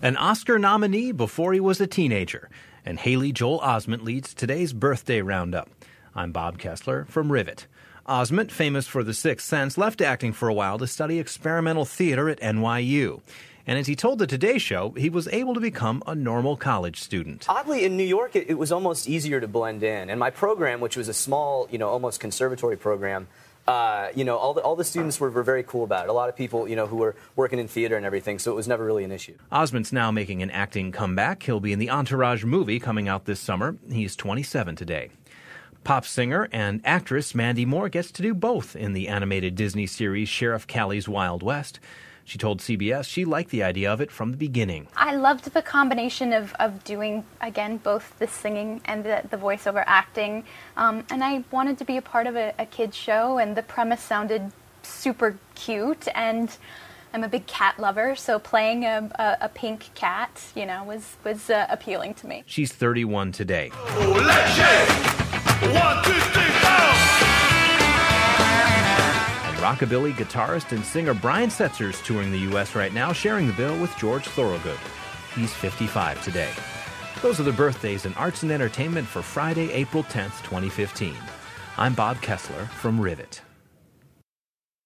An Oscar nominee before he was a teenager, and Haley Joel Osment leads today's birthday roundup. I'm Bob Kessler from Rivet. Osment, famous for The Sixth Sense, left acting for a while to study experimental theater at NYU. And as he told the Today Show, he was able to become a normal college student. Oddly, in New York, it was almost easier to blend in. And my program, which was a small, almost conservatory program, all the students were very cool about it. A lot of people, who were working in theater and everything, so it was never really an issue. Osment's now making an acting comeback. He'll be in the Entourage movie coming out this summer. He's 27 today. Pop singer and actress Mandy Moore gets to do both in the animated Disney series Sheriff Callie's Wild West. She told CBS she liked the idea of it from the beginning. I loved the combination of doing, again, both the singing and the voiceover acting. And I wanted to be a part of a kid's show, and the premise sounded super cute. And I'm a big cat lover, so playing a pink cat, was appealing to me. She's 31 today. Oh, let's shake. 1, 2, 3, 4. Rockabilly guitarist and singer Brian Setzer's touring the U.S. right now, sharing the bill with George Thorogood. He's 55 today. Those are the birthdays in arts and entertainment for Friday, April 10th, 2015. I'm Bob Kessler from Rivet.